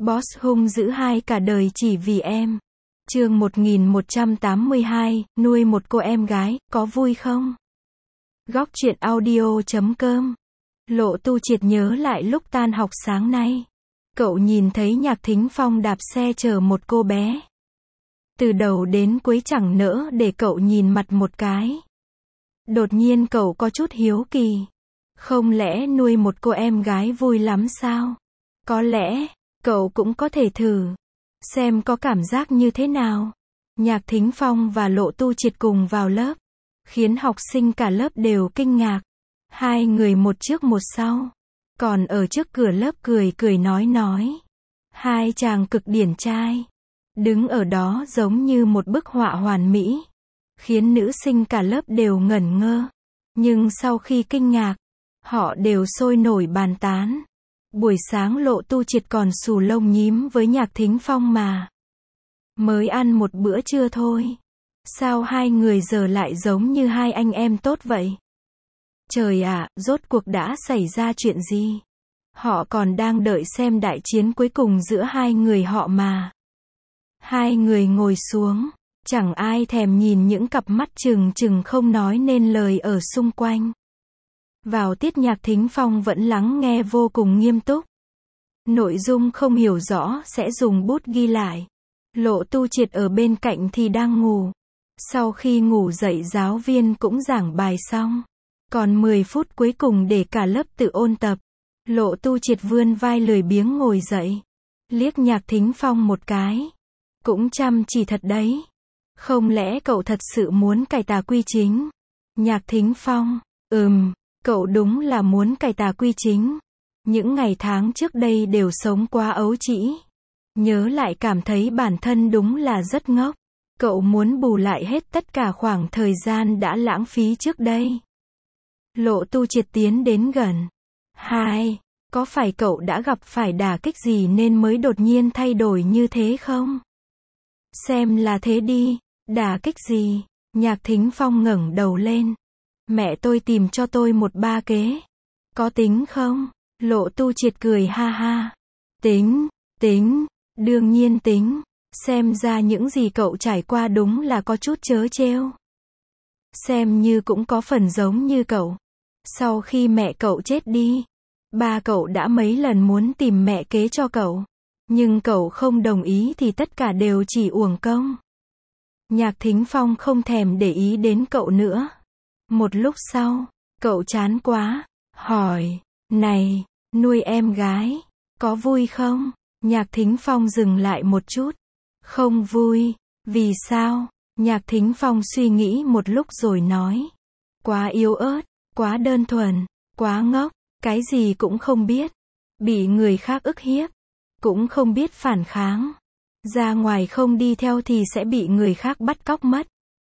Boss hung dữ hai cả đời chỉ vì em. Chương 1182, nuôi một cô em gái, có vui không? Góc truyện audio.com. Lộ Tu Triệt nhớ lại lúc tan học sáng nay. Cậu nhìn thấy Nhạc Thính Phong đạp xe chở một cô bé. Từ đầu đến cuối chẳng nỡ để cậu nhìn mặt một cái. Đột nhiên cậu có chút hiếu kỳ. Không lẽ nuôi một cô em gái vui lắm sao? Có lẽ, cậu cũng có thể thử. Xem có cảm giác như thế nào. Nhạc Thính Phong và Lộ Tu Triệt cùng vào lớp. Khiến học sinh cả lớp đều kinh ngạc. Hai người một trước một sau. Còn ở trước cửa lớp cười cười nói. Hai chàng cực điển trai. Đứng ở đó giống như một bức họa hoàn mỹ. Khiến nữ sinh cả lớp đều ngẩn ngơ. Nhưng sau khi kinh ngạc, họ đều sôi nổi bàn tán. Buổi sáng Lộ Tu Triệt còn xù lông nhím với Nhạc Thính Phong mà. Mới ăn một bữa trưa thôi. Sao hai người giờ lại giống như hai anh em tốt vậy? Trời ạ, rốt cuộc đã xảy ra chuyện gì? Họ còn đang đợi xem đại chiến cuối cùng giữa hai người họ mà. Hai người ngồi xuống. Chẳng ai thèm nhìn những cặp mắt trừng trừng không nói nên lời ở xung quanh. Vào tiết Nhạc Thính Phong vẫn lắng nghe vô cùng nghiêm túc. Nội dung không hiểu rõ sẽ dùng bút ghi lại. Lộ Tu Triệt ở bên cạnh thì đang ngủ. Sau khi ngủ dậy giáo viên cũng giảng bài xong. Còn 10 phút cuối cùng để cả lớp tự ôn tập. Lộ Tu Triệt vươn vai lười biếng ngồi dậy. Liếc Nhạc Thính Phong một cái. Cũng chăm chỉ thật đấy. Không lẽ cậu thật sự muốn cải tà quy chính? Nhạc Thính Phong, cậu đúng là muốn cải tà quy chính. Những ngày tháng trước đây đều sống quá ấu trĩ. Nhớ lại cảm thấy bản thân đúng là rất ngốc. Cậu muốn bù lại hết tất cả khoảng thời gian đã lãng phí trước đây. Lộ Tu Triệt tiến đến gần. Hai, có phải cậu đã gặp phải đả kích gì nên mới đột nhiên thay đổi như thế không? Xem là thế đi. Đả kích gì? Nhạc Thính Phong ngẩng đầu lên. Mẹ tôi tìm cho tôi một ba kế. Có tính không? Lộ Tu Triệt cười ha ha. Tính, đương nhiên tính. Xem ra những gì cậu trải qua đúng là có chút trớ trêu. Xem như cũng có phần giống như cậu. Sau khi mẹ cậu chết đi, ba cậu đã mấy lần muốn tìm mẹ kế cho cậu. Nhưng cậu không đồng ý thì tất cả đều chỉ uổng công. Nhạc Thính Phong không thèm để ý đến cậu nữa. Một lúc sau, cậu chán quá, hỏi, này, nuôi em gái, có vui không? Nhạc Thính Phong dừng lại một chút. Không vui, vì sao? Nhạc Thính Phong suy nghĩ một lúc rồi nói. Quá yếu ớt, quá đơn thuần, quá ngốc, cái gì cũng không biết. Bị người khác ức hiếp, cũng không biết phản kháng. Ra ngoài không đi theo thì sẽ bị người khác bắt cóc mất.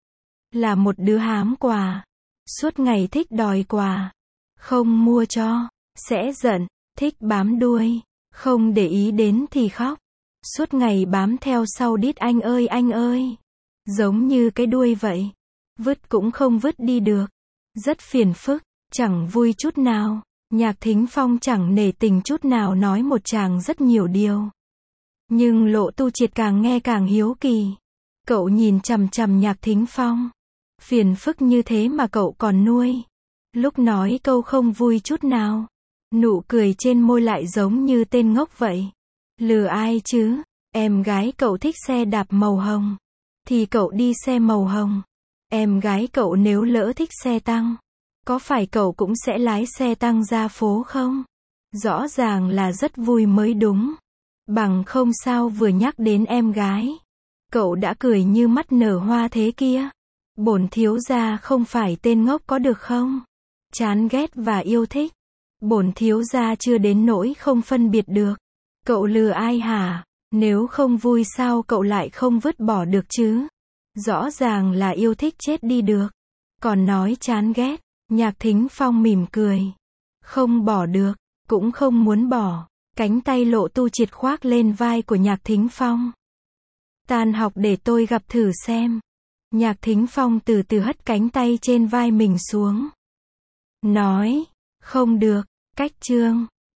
Là một đứa hám quà. Suốt ngày thích đòi quà. Không mua cho, sẽ giận, thích bám đuôi. Không để ý đến thì khóc. Suốt ngày bám theo sau đít anh ơi. Giống như cái đuôi vậy. Vứt cũng không vứt đi được. Rất phiền phức, chẳng vui chút nào. Nhạc Thính Phong chẳng nể tình chút nào nói một chàng rất nhiều điều. Nhưng Lộ Tu Triệt càng nghe càng hiếu kỳ. Cậu nhìn chằm chằm Nhạc Thính Phong. Phiền phức như thế mà cậu còn nuôi. Lúc nói câu không vui chút nào. Nụ cười trên môi lại giống như tên ngốc vậy. Lừa ai chứ? Em gái cậu thích xe đạp màu hồng. Thì cậu đi xe màu hồng. Em gái cậu nếu lỡ thích xe tăng. Có phải cậu cũng sẽ lái xe tăng ra phố không? Rõ ràng là rất vui mới đúng. Bằng không sao vừa nhắc đến em gái. Cậu đã cười như mắt nở hoa thế kia. Bổn thiếu gia không phải tên ngốc có được không? Chán ghét và yêu thích. Bổn thiếu gia chưa đến nỗi không phân biệt được. Cậu lừa ai hả? Nếu không vui sao cậu lại không vứt bỏ được chứ? Rõ ràng là yêu thích chết đi được. Còn nói chán ghét. Nhạc Thính Phong mỉm cười. Không bỏ được, cũng không muốn bỏ. Cánh tay Lộ Tu Triệt khoác lên vai của Nhạc Thính Phong. Tan học để tôi gặp thử xem. Nhạc Thính Phong từ từ hất cánh tay trên vai mình xuống. Nói, không được, cách chương.